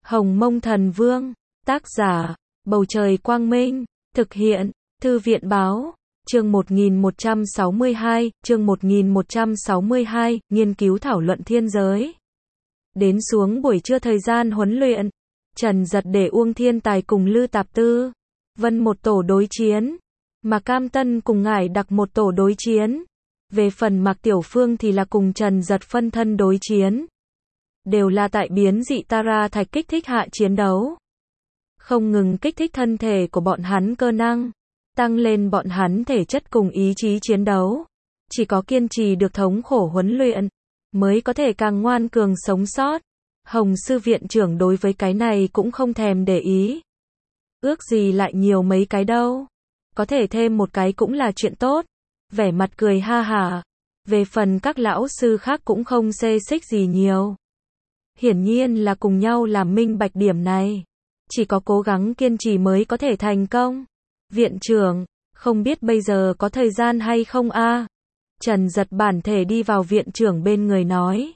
Hồng Mông Thần Vương, tác giả, Bầu Trời Quang Minh, thực hiện, Thư viện Báo, chương 1162, nghiên cứu thảo luận thiên giới. Đến xuống buổi trưa thời gian huấn luyện, Trần Giật để Uông Thiên Tài cùng Lư Tạp Tư, Vân một tổ đối chiến, mà Cam Tân cùng Ngải Đặc một tổ đối chiến. Về phần Mạc Tiểu Phương thì là cùng Trần Giật phân thân đối chiến. Đều là tại biến dị Tara thạch kích thích hạ chiến đấu. Không ngừng kích thích thân thể của bọn hắn cơ năng, tăng lên bọn hắn thể chất cùng ý chí chiến đấu. Chỉ có kiên trì được thống khổ huấn luyện, mới có thể càng ngoan cường sống sót. Hồng Sư Viện trưởng đối với cái này cũng không thèm để ý. Ước gì lại nhiều mấy cái đâu. Có thể thêm một cái cũng là chuyện tốt. Vẻ mặt cười ha hả. Về phần các lão sư khác cũng không xê xích gì nhiều. Hiển nhiên là cùng nhau làm minh bạch điểm này. Chỉ có cố gắng kiên trì mới có thể thành công. Viện trưởng, không biết bây giờ có thời gian hay không a? Trần Giật bản thể đi vào viện trưởng bên người nói.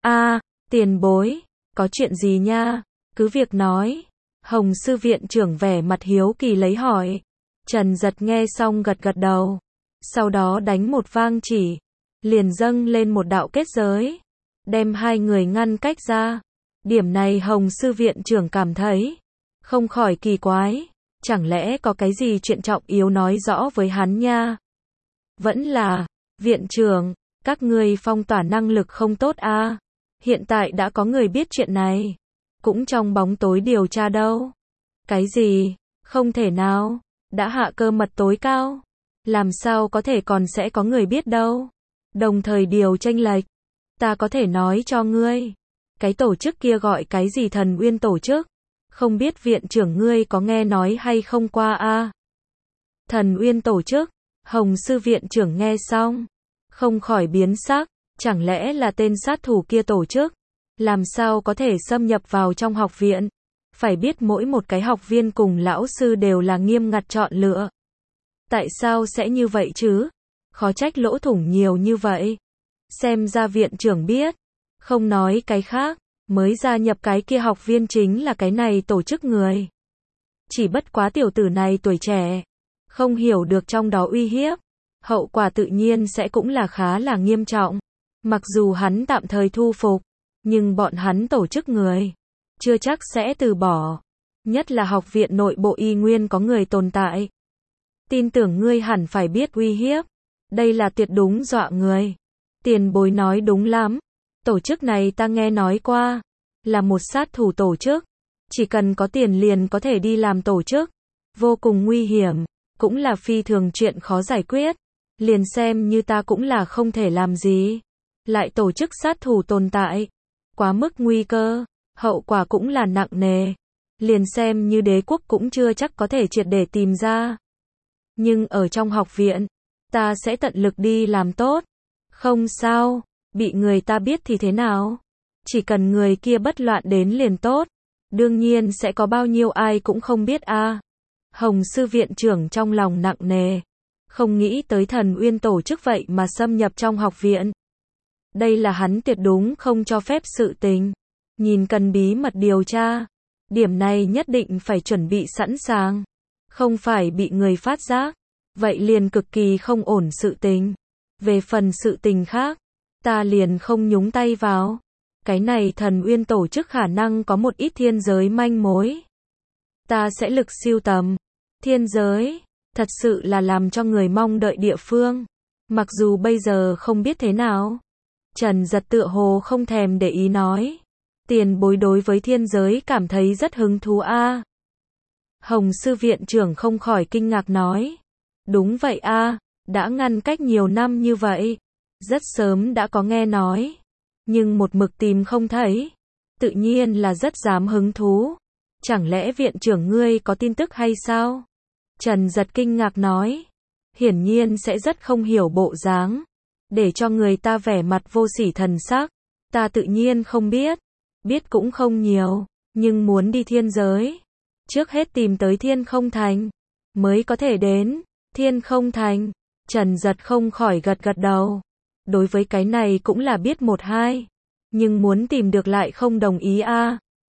Tiền bối, có chuyện gì nha? Cứ việc nói. Hồng Sư Viện trưởng vẻ mặt hiếu kỳ lấy hỏi. Trần Giật nghe xong gật gật đầu. Sau đó đánh một vang chỉ. Liền dâng lên một đạo kết giới. Đem hai người ngăn cách ra. Điểm này Hồng Sư Viện trưởng cảm thấy không khỏi kỳ quái. Chẳng lẽ có cái gì chuyện trọng yếu nói rõ với hắn nha? Vẫn là, viện trưởng, các ngươi phong tỏa năng lực không tốt a. Hiện tại đã có người biết chuyện này. Cũng trong bóng tối điều tra đâu. Cái gì? Không thể nào. Đã hạ cơ mật tối cao. Làm sao có thể còn sẽ có người biết đâu. Đồng thời điều chênh lệch. Ta có thể nói cho ngươi. Cái tổ chức kia gọi cái gì Thần Uyên tổ chức. Không biết viện trưởng ngươi có nghe nói hay không qua a? Thần Uyên tổ chức. Hồng Sư Viện trưởng nghe xong. Không khỏi biến sắc. Chẳng lẽ là tên sát thủ kia tổ chức? Làm sao có thể xâm nhập vào trong học viện? Phải biết mỗi một cái học viên cùng lão sư đều là nghiêm ngặt chọn lựa. Tại sao sẽ như vậy chứ? Khó trách lỗ thủng nhiều như vậy. Xem ra viện trưởng biết. Không nói cái khác, mới gia nhập cái kia học viên chính là cái này tổ chức người. Chỉ bất quá tiểu tử này tuổi trẻ, không hiểu được trong đó uy hiếp. Hậu quả tự nhiên sẽ cũng là khá là nghiêm trọng. Mặc dù hắn tạm thời thu phục, nhưng bọn hắn tổ chức người chưa chắc sẽ từ bỏ. Nhất là học viện nội bộ y nguyên có người tồn tại. Tin tưởng ngươi hẳn phải biết uy hiếp. Đây là tuyệt đúng dọa người. Tiền bối nói đúng lắm. Tổ chức này ta nghe nói qua. Là một sát thủ tổ chức. Chỉ cần có tiền liền có thể đi làm tổ chức. Vô cùng nguy hiểm. Cũng là phi thường chuyện khó giải quyết. Liền xem như ta cũng là không thể làm gì. Lại tổ chức sát thủ tồn tại. Quá mức nguy cơ. Hậu quả cũng là nặng nề. Liền xem như đế quốc cũng chưa chắc có thể triệt để tìm ra. Nhưng ở trong học viện, ta sẽ tận lực đi làm tốt. Không sao, bị người ta biết thì thế nào? Chỉ cần người kia bất loạn đến liền tốt. Đương nhiên sẽ có bao nhiêu ai cũng không biết a. Hồng Sư Viện trưởng trong lòng nặng nề. Không nghĩ tới Thần Uyên tổ chức vậy mà xâm nhập trong học viện. Đây là hắn tuyệt đúng không cho phép sự tình. Nhìn cần bí mật điều tra. Điểm này nhất định phải chuẩn bị sẵn sàng. Không phải bị người phát giác. Vậy liền cực kỳ không ổn sự tình. Về phần sự tình khác, ta liền không nhúng tay vào. Cái này Thần Uyên tổ chức khả năng có một ít thiên giới manh mối. Ta sẽ lực siêu tầm. Thiên giới, thật sự là làm cho người mong đợi địa phương. Mặc dù bây giờ không biết thế nào. Trần Giật tựa hồ không thèm để ý nói. Tiền bối đối với thiên giới cảm thấy rất hứng thú a. Hồng Sư Viện trưởng không khỏi kinh ngạc nói. Đúng vậy a, đã ngăn cách nhiều năm như vậy. Rất sớm đã có nghe nói. Nhưng một mực tìm không thấy. Tự nhiên là rất dám hứng thú. Chẳng lẽ viện trưởng ngươi có tin tức hay sao? Trần Giật kinh ngạc nói. Hiển nhiên sẽ rất không hiểu bộ dáng. Để cho người ta vẻ mặt vô sỉ thần sắc. Ta tự nhiên không biết. Biết cũng không nhiều. Nhưng muốn đi thiên giới. Trước hết tìm tới Thiên Không Thành. Mới có thể đến. Thiên Không Thành. Trần Giật không khỏi gật gật đầu. Đối với cái này cũng là biết một hai. Nhưng muốn tìm được lại không đồng ý a.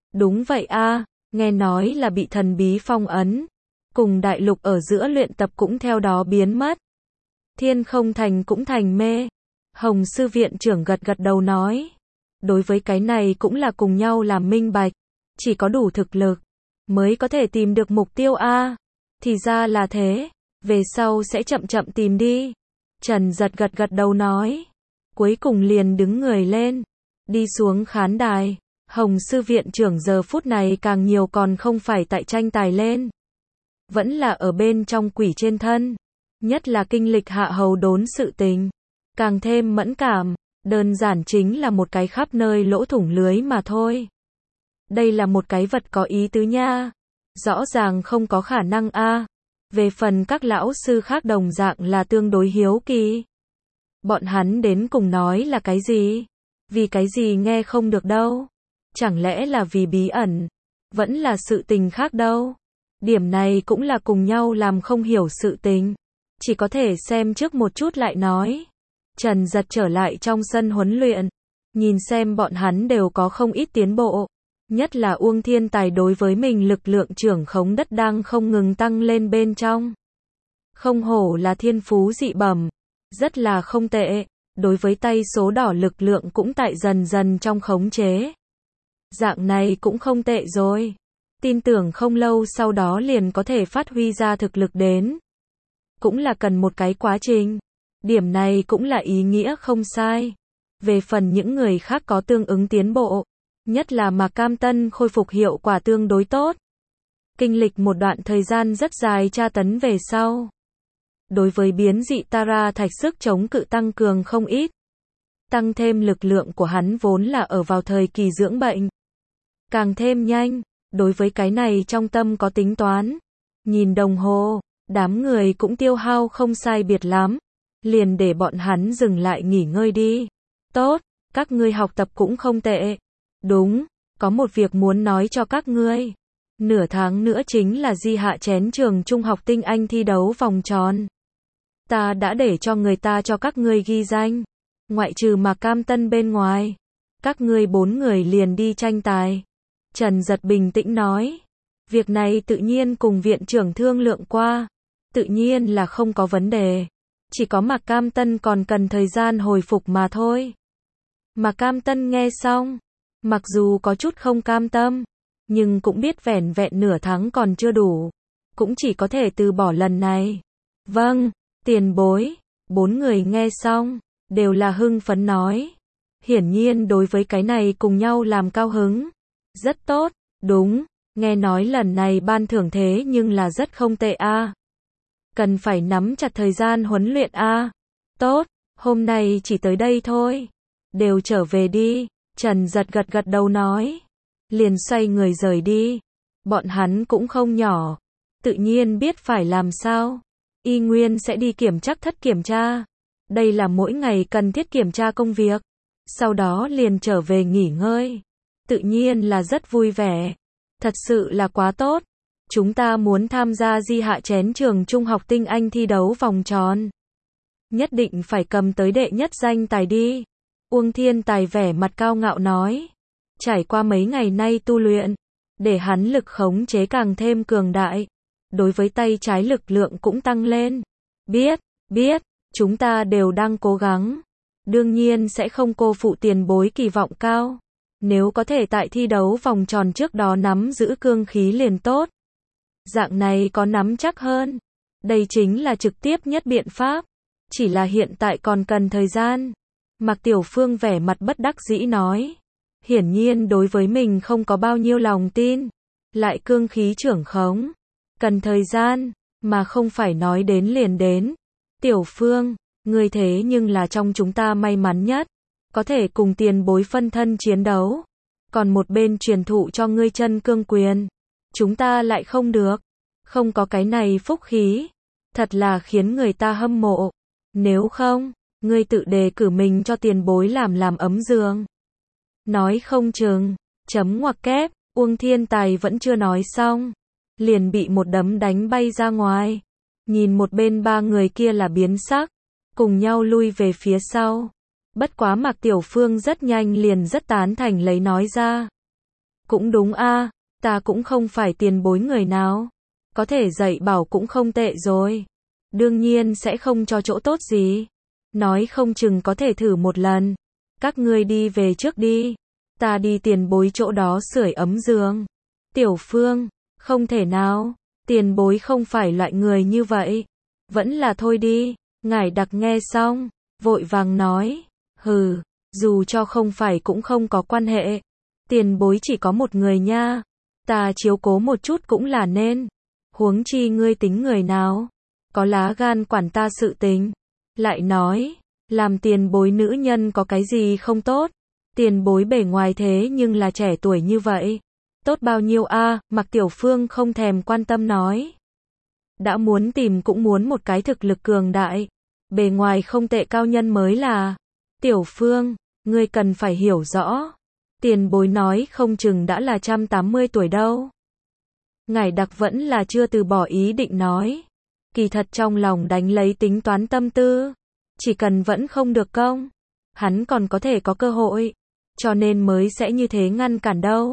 Đúng vậy a, nghe nói là bị thần bí phong ấn. Cùng đại lục ở giữa luyện tập cũng theo đó biến mất. Thiên không thành cũng thành mê. Hồng sư viện trưởng gật gật đầu nói. Đối với cái này cũng là cùng nhau làm minh bạch. Chỉ có đủ thực lực mới có thể tìm được mục tiêu a. Thì ra là thế. Về sau sẽ chậm chậm tìm đi. Trần Giật gật gật đầu nói. Cuối cùng liền đứng người lên. Đi xuống khán đài. Hồng sư viện trưởng giờ phút này càng nhiều còn không phải tại tranh tài lên. Vẫn là ở bên trong quỷ trên thân. Nhất là kinh lịch hạ hầu đốn sự tình. Càng thêm mẫn cảm. Đơn giản chính là một cái khắp nơi lỗ thủng lưới mà thôi. Đây là một cái vật có ý tứ nha. Rõ ràng không có khả năng a. Về phần các lão sư khác đồng dạng là tương đối hiếu kỳ. Bọn hắn đến cùng nói là cái gì? Vì cái gì nghe không được đâu? Chẳng lẽ là vì bí ẩn? Vẫn là sự tình khác đâu? Điểm này cũng là cùng nhau làm không hiểu sự tình. Chỉ có thể xem trước một chút lại nói. Trần Giật trở lại trong sân huấn luyện. Nhìn xem bọn hắn đều có không ít tiến bộ. Nhất là Uông Thiên Tài đối với mình lực lượng trưởng khống đất đang không ngừng tăng lên bên trong. Không hổ là thiên phú dị bẩm. Rất là không tệ. Đối với tay số đỏ lực lượng cũng tại dần dần trong khống chế. Dạng này cũng không tệ rồi. Tin tưởng không lâu sau đó liền có thể phát huy ra thực lực đến. Cũng là cần một cái quá trình. Điểm này cũng là ý nghĩa không sai. Về phần những người khác có tương ứng tiến bộ. Nhất là Mạc Cam Tân khôi phục hiệu quả tương đối tốt. Kinh lịch một đoạn thời gian rất dài tra tấn về sau. Đối với biến dị Tara thạch sức chống cự tăng cường không ít. Tăng thêm lực lượng của hắn vốn là ở vào thời kỳ dưỡng bệnh. Càng thêm nhanh, đối với cái này trong tâm có tính toán. Nhìn đồng hồ, đám người cũng tiêu hao không sai biệt lắm. Liền để bọn hắn dừng lại nghỉ ngơi đi. Tốt, các ngươi học tập cũng không tệ. Đúng, có một việc muốn nói cho các ngươi. Nửa tháng nữa chính là di hạ chén trường trung học tinh anh thi đấu vòng tròn. Ta đã để cho người ta cho các ngươi ghi danh. Ngoại trừ Mạc Cam Tân bên ngoài. Các ngươi 4 người liền đi tranh tài. Trần Giật bình tĩnh nói. Việc này tự nhiên cùng viện trưởng thương lượng qua. Tự nhiên là không có vấn đề. Chỉ có Mạc Cam Tân còn cần thời gian hồi phục mà thôi. Mạc Cam Tân nghe xong. Mặc dù có chút không cam tâm. Nhưng cũng biết vẻn vẹn nửa tháng còn chưa đủ. Cũng chỉ có thể từ bỏ lần này. Vâng, tiền bối. 4 người nghe xong. Đều là hưng phấn nói. Hiển nhiên đối với cái này cùng nhau làm cao hứng. Rất tốt, đúng. Nghe nói lần này ban thưởng thế nhưng là rất không tệ a. Cần phải nắm chặt thời gian huấn luyện a. Tốt, hôm nay chỉ tới đây thôi. Đều trở về đi. Trần Giật gật gật đầu nói. Liền xoay người rời đi. Bọn hắn cũng không nhỏ. Tự nhiên biết phải làm sao. Y nguyên sẽ đi kiểm tra thất kiểm tra. Đây là mỗi ngày cần thiết kiểm tra công việc. Sau đó liền trở về nghỉ ngơi. Tự nhiên là rất vui vẻ. Thật sự là quá tốt. Chúng ta muốn tham gia di hạ chén trường trung học tinh anh thi đấu vòng tròn. Nhất định phải cầm tới đệ nhất danh tài đi. Uông Thiên Tài vẻ mặt cao ngạo nói. Trải qua mấy ngày nay tu luyện. Để hắn lực khống chế càng thêm cường đại. Đối với tay trái lực lượng cũng tăng lên. Biết. Chúng ta đều đang cố gắng. Đương nhiên sẽ không cô phụ tiền bối kỳ vọng cao. Nếu có thể tại thi đấu vòng tròn trước đó nắm giữ cương khí liền tốt. Dạng này có nắm chắc hơn. Đây chính là trực tiếp nhất biện pháp. Chỉ là hiện tại còn cần thời gian. Mạc Tiểu Phương vẻ mặt bất đắc dĩ nói. Hiển nhiên đối với mình không có bao nhiêu lòng tin. Lại cương khí trưởng khống. Cần thời gian, mà không phải nói đến liền đến. Tiểu Phương, ngươi thế nhưng là trong chúng ta may mắn nhất. Có thể cùng tiền bối phân thân chiến đấu. Còn một bên truyền thụ cho ngươi chân cương quyền. Chúng ta lại không được. Không có cái này phúc khí. Thật là khiến người ta hâm mộ. Nếu không, ngươi tự đề cử mình cho tiền bối làm ấm giường. Nói không chừng, chấm ngoặc kép, Uông Thiên Tài vẫn chưa nói xong. Liền bị một đấm đánh bay ra ngoài. Nhìn một bên 3 người kia là biến sắc. Cùng nhau lui về phía sau. Bất quá Mạc Tiểu Phương rất nhanh liền rất tán thành lấy nói ra. Cũng đúng a, ta cũng không phải tiền bối người nào. Có thể dạy bảo cũng không tệ rồi. Đương nhiên sẽ không cho chỗ tốt gì. Nói không chừng có thể thử một lần. Các ngươi đi về trước đi. Ta đi tiền bối chỗ đó sưởi ấm giường. Tiểu Phương, không thể nào. Tiền bối không phải loại người như vậy. Vẫn là thôi đi. Ngải Đặc nghe xong, vội vàng nói. Hừ, dù cho không phải cũng không có quan hệ. Tiền bối chỉ có một người nha. Ta chiếu cố một chút cũng là nên. Huống chi ngươi tính người nào. Có lá gan quản ta sự tình. Lại nói, làm tiền bối nữ nhân có cái gì không tốt. Tiền bối bề ngoài thế nhưng là trẻ tuổi như vậy. Tốt bao nhiêu a, Mạc Tiểu Phương không thèm quan tâm nói. Đã muốn tìm cũng muốn một cái thực lực cường đại. Bề ngoài không tệ cao nhân mới là. Tiểu Phương, ngươi cần phải hiểu rõ. Tiền bối nói không chừng đã là 180 tuổi đâu. Ngải Đặc vẫn là chưa từ bỏ ý định nói. Kỳ thật trong lòng đánh lấy tính toán tâm tư. Chỉ cần vẫn không được công, hắn còn có thể có cơ hội. Cho nên mới sẽ như thế ngăn cản đâu.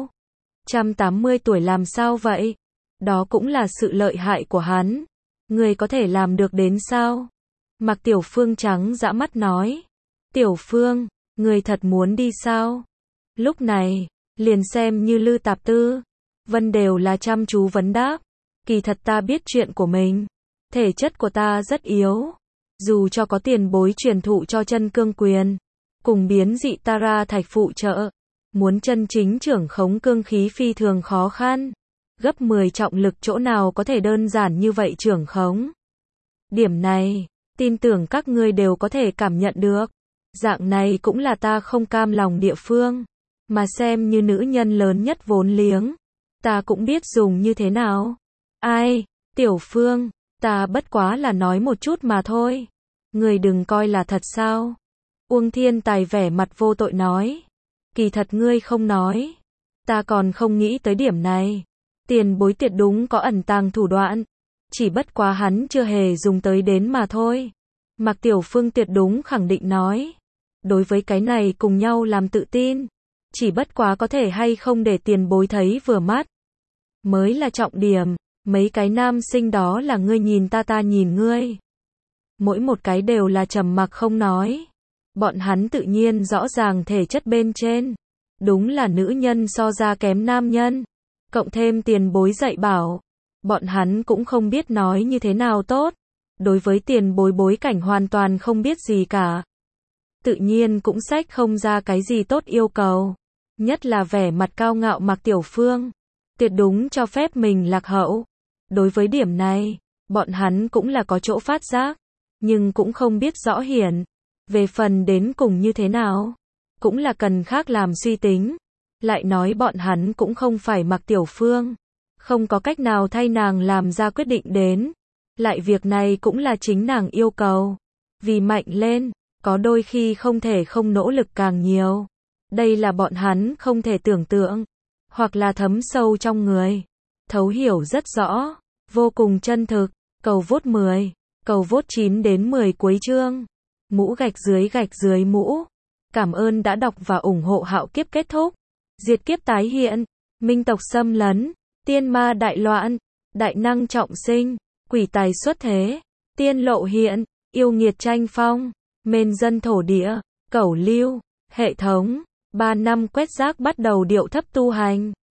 180 tuổi làm sao vậy? Đó cũng là sự lợi hại của hắn. Người có thể làm được đến sao? Mạc Tiểu Phương trắng dã mắt nói. Tiểu Phương, người thật muốn đi sao? Lúc này, liền xem như Lư Tạp Tư, Vân đều là chăm chú vấn đáp. Kỳ thật ta biết chuyện của mình. Thể chất của ta rất yếu. Dù cho có tiền bối truyền thụ cho chân cương quyền, cùng biến dị Tara thạch phụ trợ, muốn chân chính trưởng khống cương khí phi thường khó khăn. Gấp 10 trọng lực chỗ nào có thể đơn giản như vậy trưởng khống. Điểm này, tin tưởng các ngươi đều có thể cảm nhận được. Dạng này cũng là ta không cam lòng địa phương. Mà xem như nữ nhân lớn nhất vốn liếng, ta cũng biết dùng như thế nào. Ai, Tiểu Phương, ta bất quá là nói một chút mà thôi. Người đừng coi là thật sao. Uông Thiên Tài vẻ mặt vô tội nói. Kỳ thật ngươi không nói. Ta còn không nghĩ tới điểm này. Tiền bối tuyệt đúng có ẩn tàng thủ đoạn. Chỉ bất quá hắn chưa hề dùng tới đến mà thôi. Mạc Tiểu Phương tuyệt đúng khẳng định nói. Đối với cái này cùng nhau làm tự tin. Chỉ bất quá có thể hay không để tiền bối thấy vừa mắt. Mới là trọng điểm. Mấy cái nam sinh đó là ngươi nhìn ta, ta nhìn ngươi. Mỗi một cái đều là trầm mặc không nói. Bọn hắn tự nhiên rõ ràng thể chất bên trên. Đúng là nữ nhân so ra kém nam nhân. Cộng thêm tiền bối dạy bảo. Bọn hắn cũng không biết nói như thế nào tốt. Đối với tiền bối bối cảnh hoàn toàn không biết gì cả. Tự nhiên cũng xách không ra cái gì tốt yêu cầu. Nhất là vẻ mặt cao ngạo Mạc Tiểu Phương. Tuyệt đúng cho phép mình lạc hậu. Đối với điểm này, bọn hắn cũng là có chỗ phát giác. Nhưng cũng không biết rõ hiển. Về phần đến cùng như thế nào, cũng là cần khác làm suy tính. Lại nói bọn hắn cũng không phải Mạc Tiểu Phương. Không có cách nào thay nàng làm ra quyết định đến. Lại việc này cũng là chính nàng yêu cầu. Vì mạnh lên, có đôi khi không thể không nỗ lực càng nhiều. Đây là bọn hắn không thể tưởng tượng. Hoặc là thấm sâu trong người. Thấu hiểu rất rõ. Vô cùng chân thực. Cầu vote 10. Cầu vote 9 đến 10 cuối chương. Mũ gạch dưới mũ. Cảm ơn đã đọc và ủng hộ Hạo Kiếp kết thúc. Diệt kiếp tái hiện. Minh tộc xâm lấn. Tiên ma đại loạn. Đại năng trọng sinh. Quỷ tài xuất thế. Tiên lộ hiện. Yêu nghiệt tranh phong. Mên dân thổ địa. Cẩu lưu. Hệ thống. 3 năm quét rác bắt đầu điệu thấp tu hành.